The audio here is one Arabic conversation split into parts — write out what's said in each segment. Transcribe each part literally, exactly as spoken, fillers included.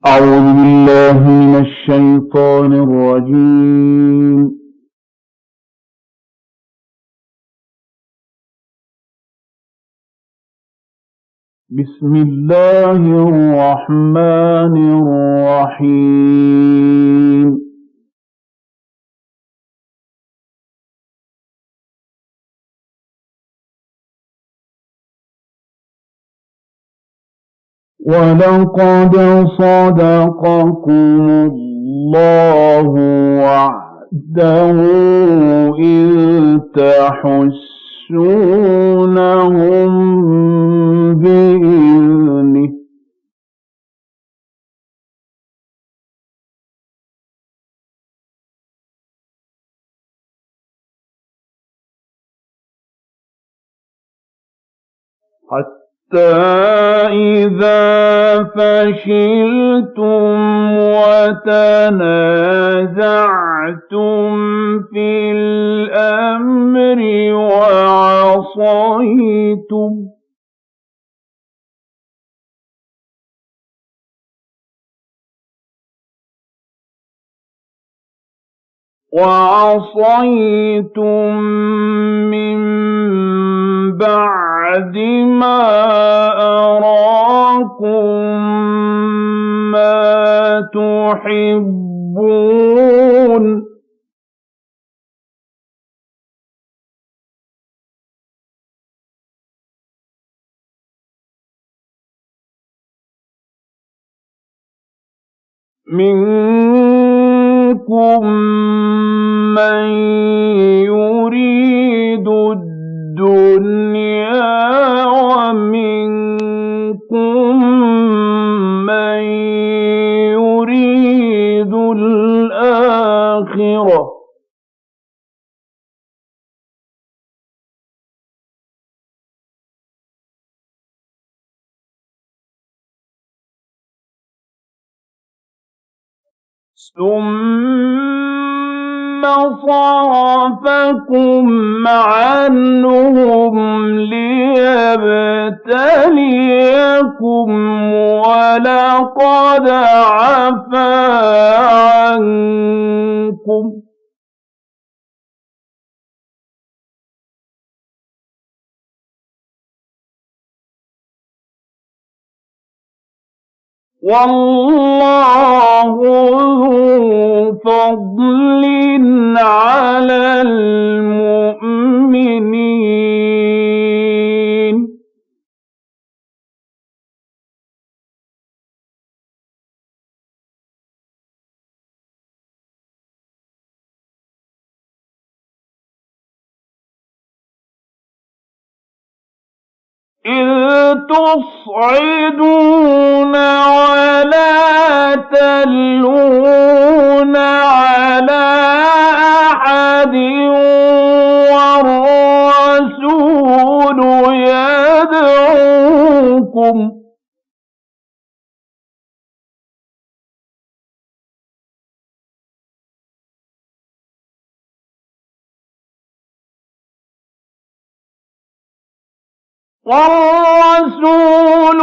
أعوذ بالله من الشيطان الرجيم. بسم الله الرحمن الرحيم. ولقد صدقكم الله وعده إذ تحسونهم بإذنه حتى إذا فشلتم وتنازعتم في الأمر وعصيتم وعصيتم من بعد ما أراكم ما تحبون منكم من يريد الدنيا ومنكم من يريد الآخرة ثم صرفكم عنهم ليبتليكم ولقد عفا عنكم والله ذو فضل على المؤمنين إذ تصعدون ولا تلوون على أحد والرسول يدعوكم والرسول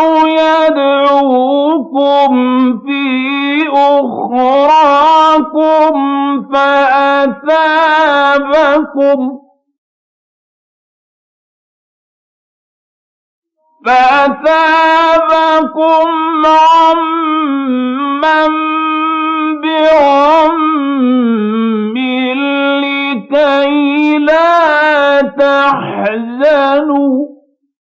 يدعوكم في أخراكم فأثابكم فأثابكم غمًّا بغم لكي لا تحزنوا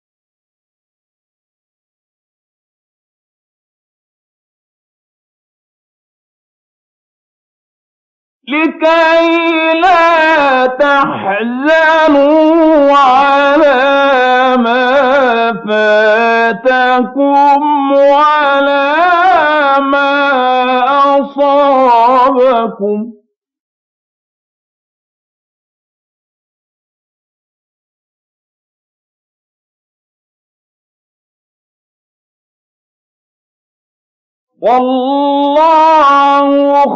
لكي لا تحزنوا على ما فاتكم ولا ما أصابكم والله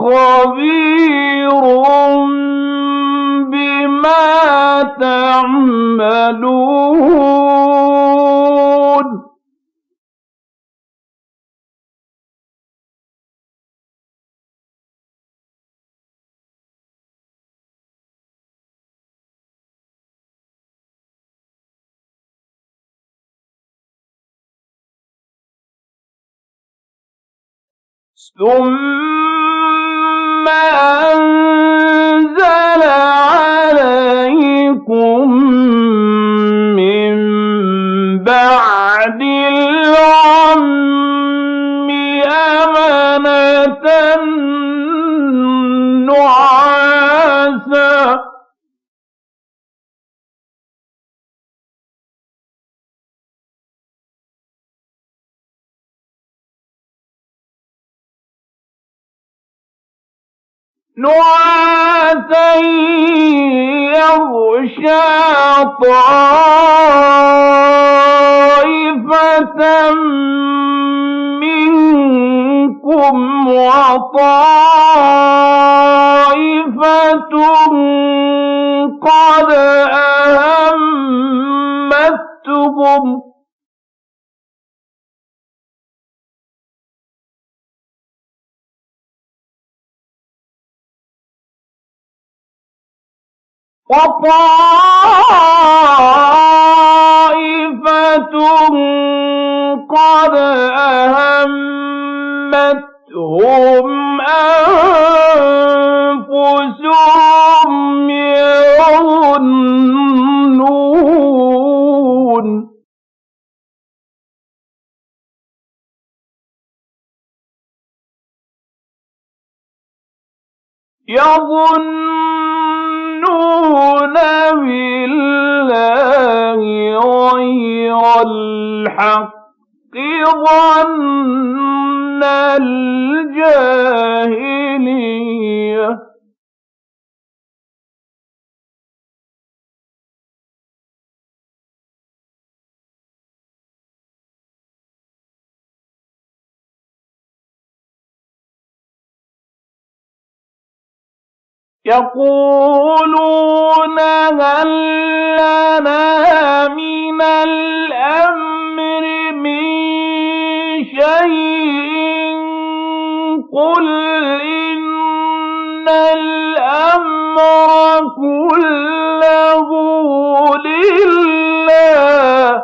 خبير بما تعملون ثم أنزل عليكم من بعد الغم أمنة نعاسا نعاسا يغشى طائفة منكم وطائفة قد أهمتهم وطائفة قد أهمتهم أنفسهم يظنون يظنون بالله غير الحق ظن الجاهلية يقولون هل لنا من الأمر من شيء قل إن الأمر كله لله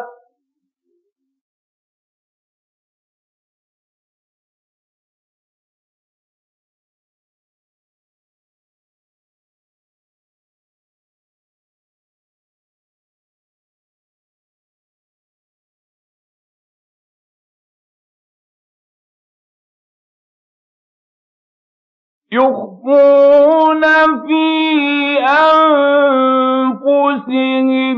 يخفون في أنفسهم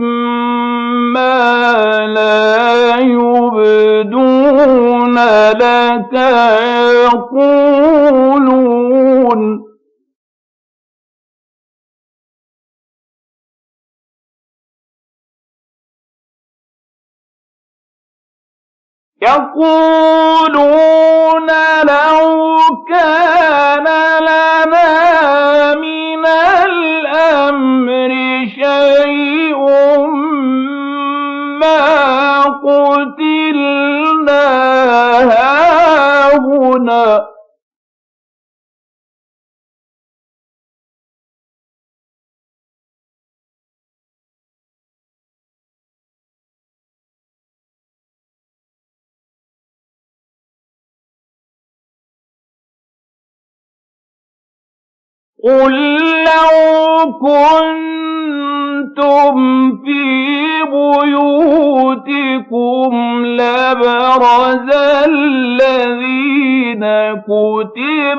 ما لا يبدون لك يقولون يقولون لو كان لنا من الأمر شيء ما قتلنا هاهنا قل لو كنتم في بيوتكم لبرز الذين كتب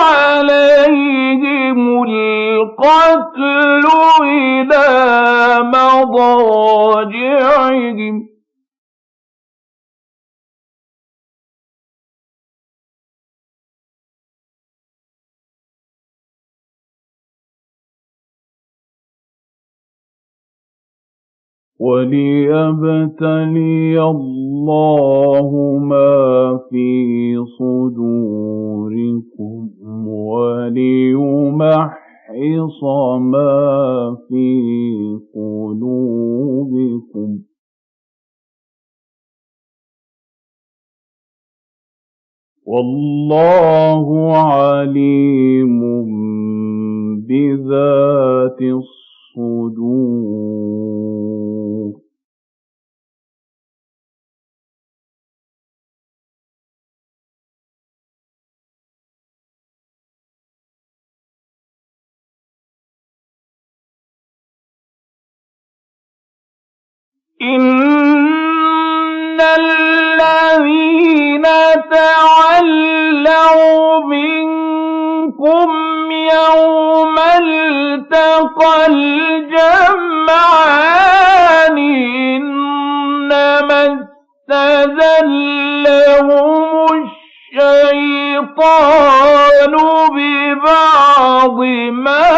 عليهم القتل إلى مضاجعهم وليبتلي الله ما في صدوركم وليمحص ما في قلوبكم والله عليم بذات الصدور إن الذين تولوا منكم يوم التقى الجمعان إنما استزلهم الشيطان ببعض ما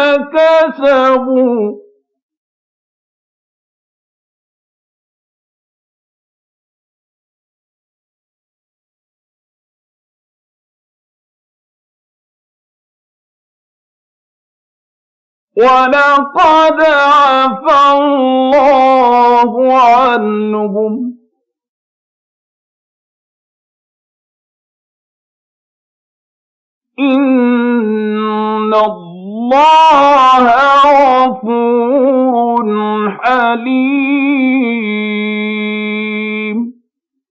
كسبوا ولقد عفا الله عنهم إن الله غفور حليم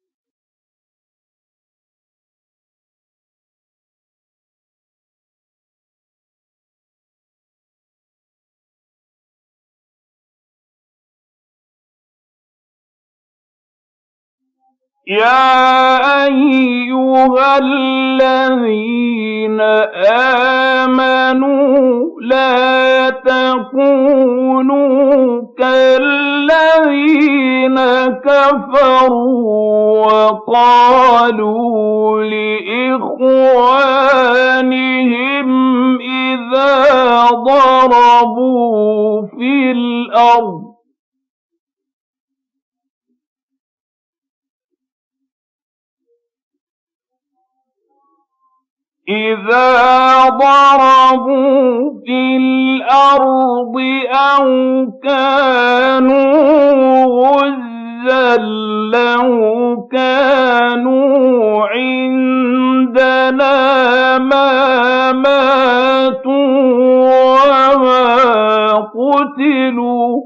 يا أيها الذين آمنوا لا تكونوا كالذين كفروا وقالوا لإخوانهم إذا ضربوا في الأرض إذا ضربوا في الأرض أو كانوا غزا لو كانوا عندنا ما ماتوا وما قتلوا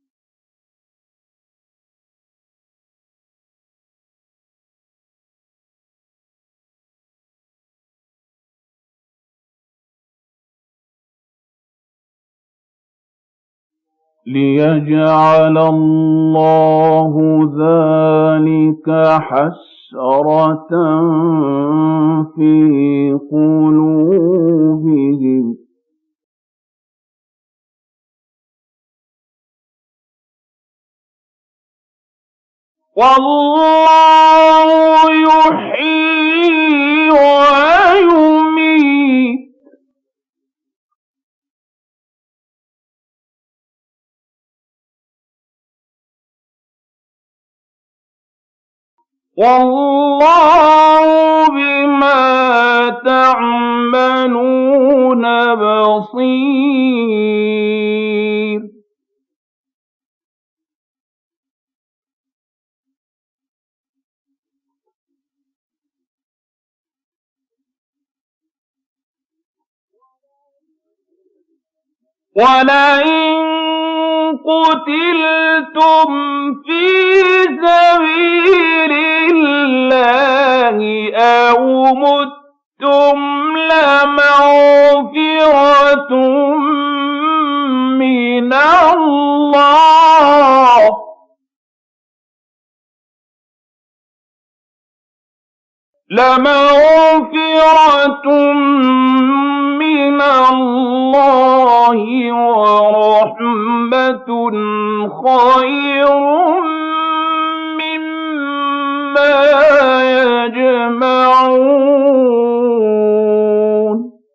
ليجعل الله ذلك حسرة في قلوبهم والله يحيي ويميت والله بما تعملون بصير ولئن قتلتم في سبيل الله أو متم لمغفرة من الله لمغفرة من الله ورحمة خير مما يجمعون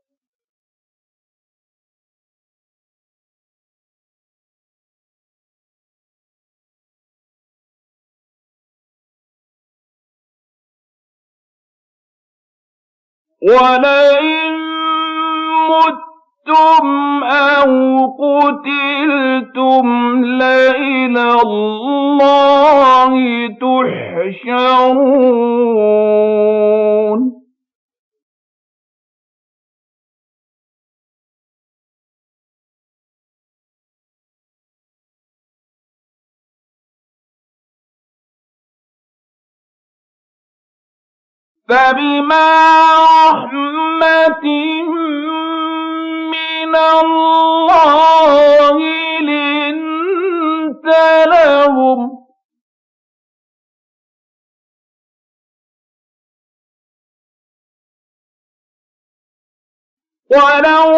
ولئن متم أو قتلتم لإلى الله تحشرون فبما رحمة من الله لنت لهم لهم ولو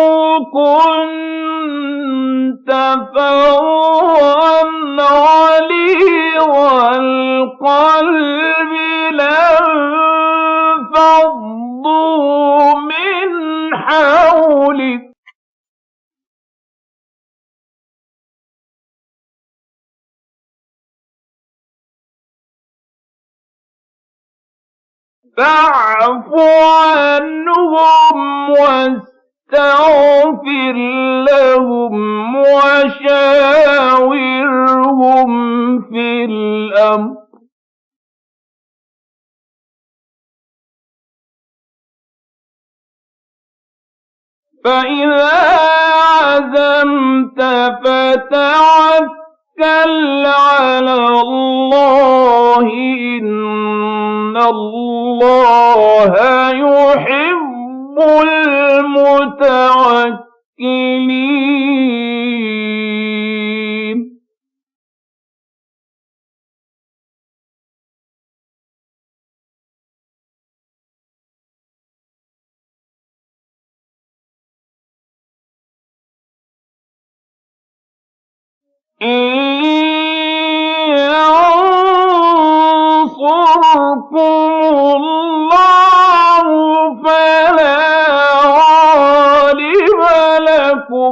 كنت فظا غليظ القلب لانفضوا من حولك فاعف عنهم واستغفر لهم وشاورهم في الأمر فإذا عزمت فتوكل على الله إن الله يحب المتوكلين إن ينصركم الله فلا غالب لكم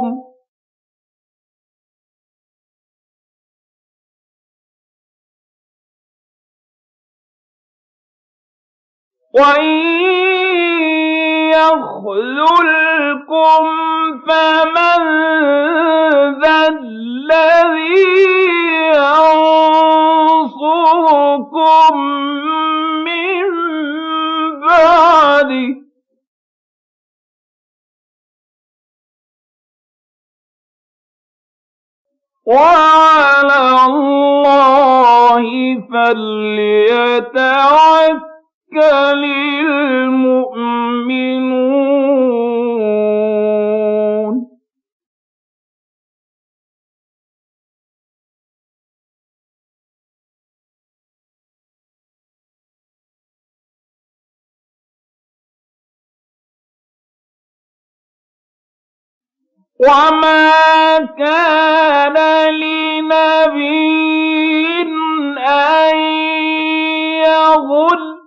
وإن يخذلكم فمن ذا الذي ينصركم من بعده وعلى الله فليتوكل المؤمنون وما كان لنبي أن يغل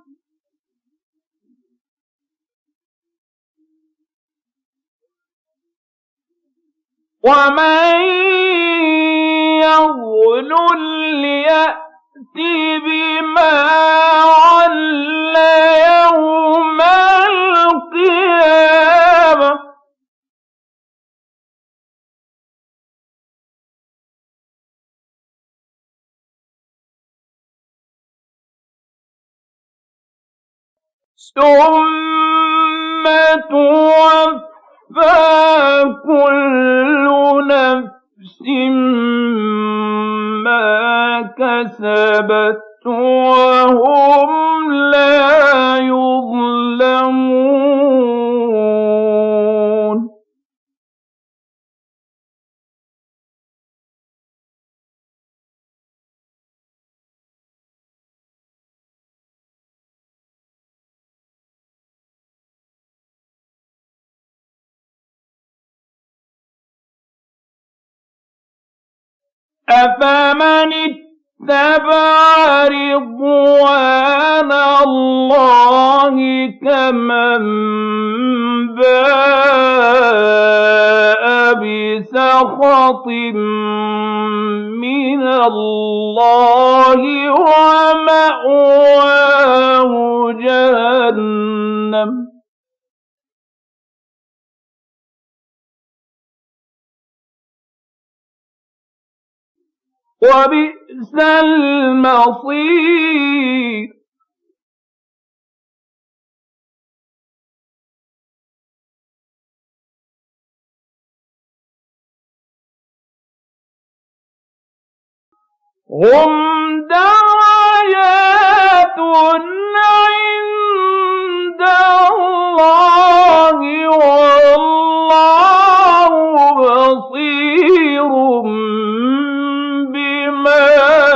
ومن يغل يأت بما غل يوم القيامة ثم توفى كل نفس ما كسبت وهم لا يظلمون أفمن اتبع رضوان الله كمن باء بسخط من الله ومأواه جهنم وبئس المصير هم درجات عند الله والله بصير بما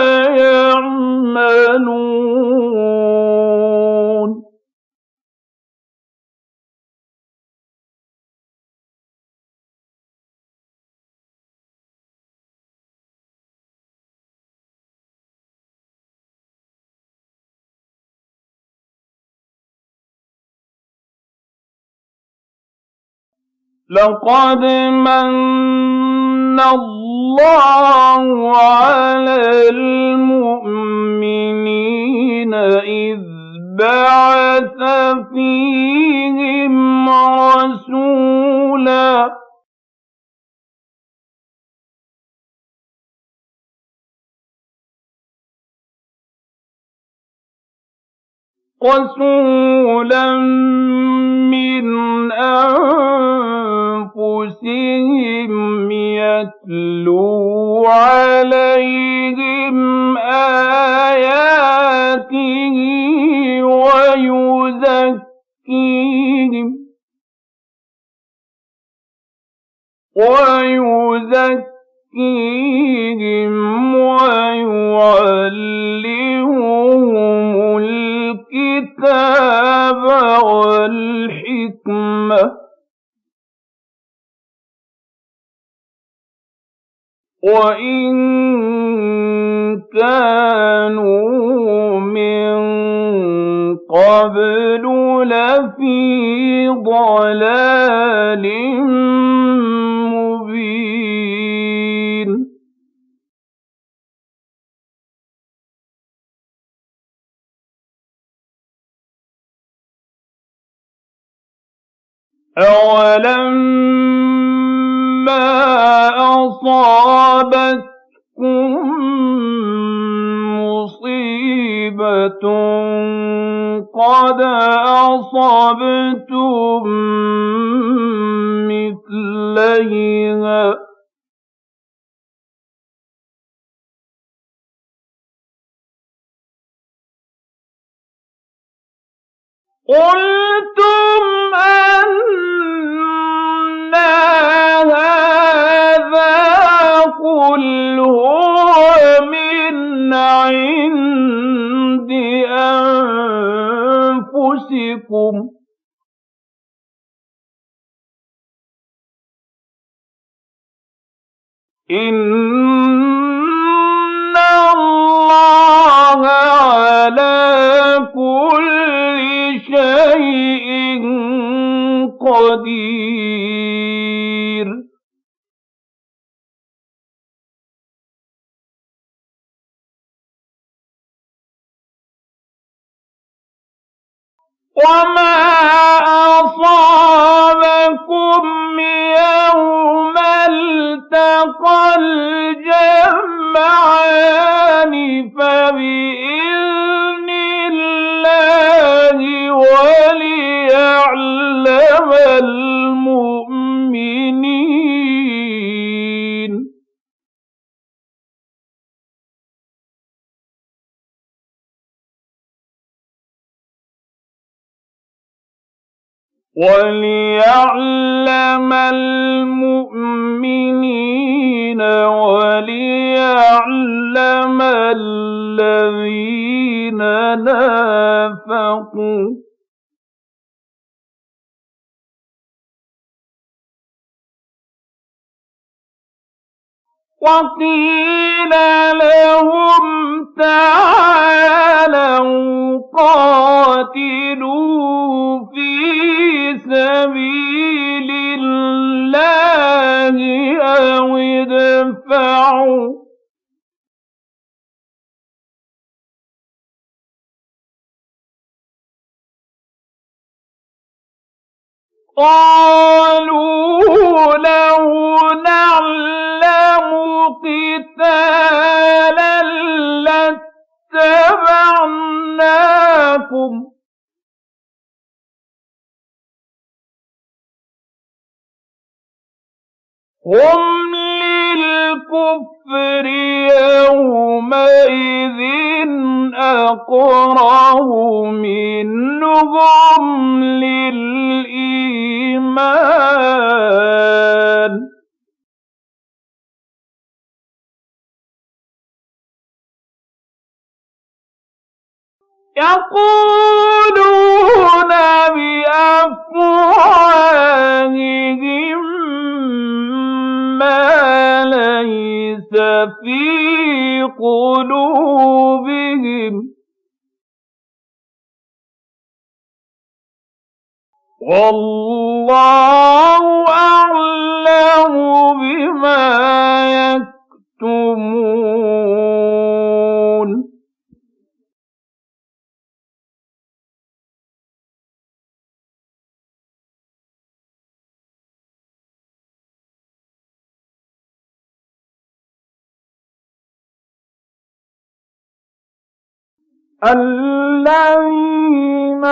لقد مَنَّ اللَّهُ عَلَى الْمُؤْمِنِينَ إِذْ بَعَثَ فِيهِمْ رَسُولًا رَسُولًا مِّنْ أَنفُسِهِمْ يَتْلُو عَلَيْهِمْ آيَاتِهِ وَيُزَكِّيهِمْ وَيُزَكِّيهِمْ وَيُعَلِّمُهُمُ الْكِتَابَ وَالْحِكْمَةَ وَإِن كَانُوا مِن قَبْلُ لَفِي ضَلَالٍ مُّبِينٍ أَوَلَمَّا أَصَابَتْكُم مُّصِيبَةٌ قَدْ أَصَبْتُم مِّثْلَيْهَا قُلْتُمْ أَنَّىٰ هَٰذَا قُلْ هُوَ مِنْ عِندِ أَنفُسِكُمْ إِنَّ اللَّهَ عَلَىٰ كُلِّ شَيْءٍ قَدِيرٌ وَمَا أَصَابَكُمْ يَوْمَ الْتَقَى الْجَمْعَانِ فَبِإِذْنِ اللَّهِ وَلِيَعْلَمَ الْمُؤْمِنِينَ وَلِيَعْلَمَ الْمُؤْمِنِينَ وَلِيَعْلَمَ الَّذِينَ نَافَقُوا وَقِيلَ لَهُمْ تَعَالَوْا قَاتِلُوا فِي سَبِيلِ اللَّهِ أَوِ ادْفَعُوا ۖ قَالُوا لَوْ نَعْلَمُ قِتَالًا لَّاتَّبَعْنَاكُمْ ۗ هُمْ لِلْكُفْرِ يَوْمَئِذٍ أَقْرَبُ مِنْهُمْ لِلْإِيمَانِ يَقُولُونَ بِأَفْوَاهِهِم مَّا لَيْسَ فِي قُلُوبِهِمْ ۗ وَاللَّهُ والله أعلم بما يكتمون الذين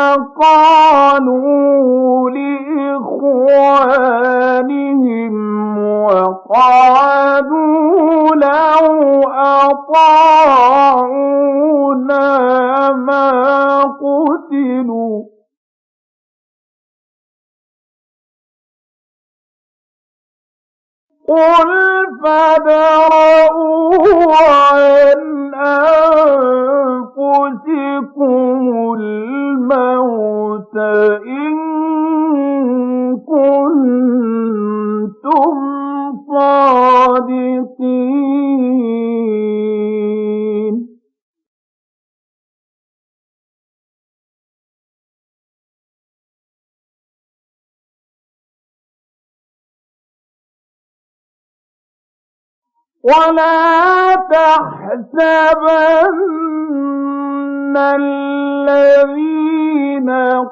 قالوا لإخوانهم وقعدوا لو أطاعونا ما قتلوا قل فادرءوا عن أنفسكم الموت إن كنتم صادقين ولا تحسبن الذين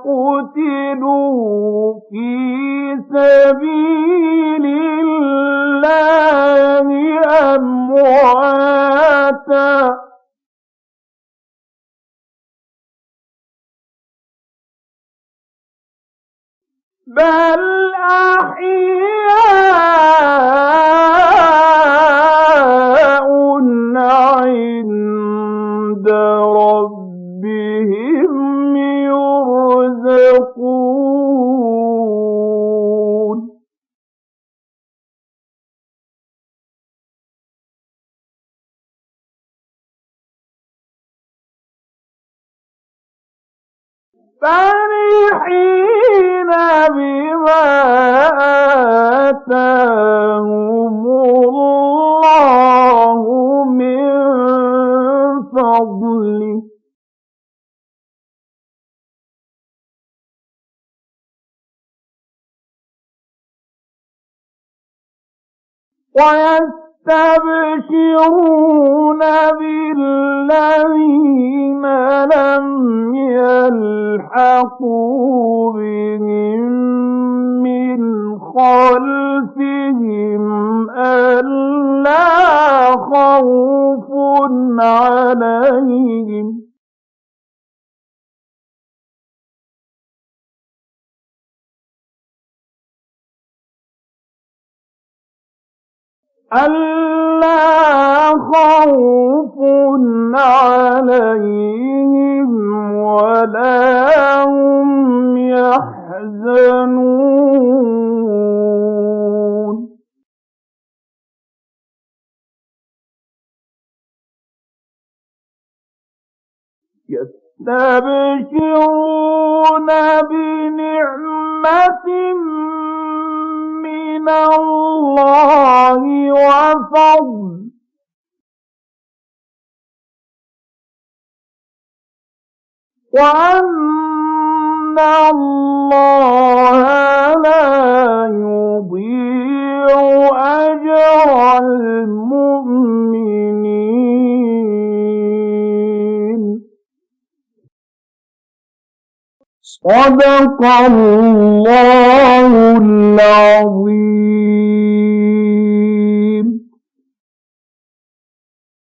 قتلوا في سبيل الله أمواتا بل أحياء عند ربهم يرزقون فرحين بما آتاهم الله من فضله ويستبشرون بالذين لم يلحقوا بهم من خلفهم ألا خوف عليهم ألا خوف عليهم ولا هم يحزنون يستبشرون بنعمة من الله وفضل وأن الله لا يضيع أجر المؤمنين صدق الله العظيم.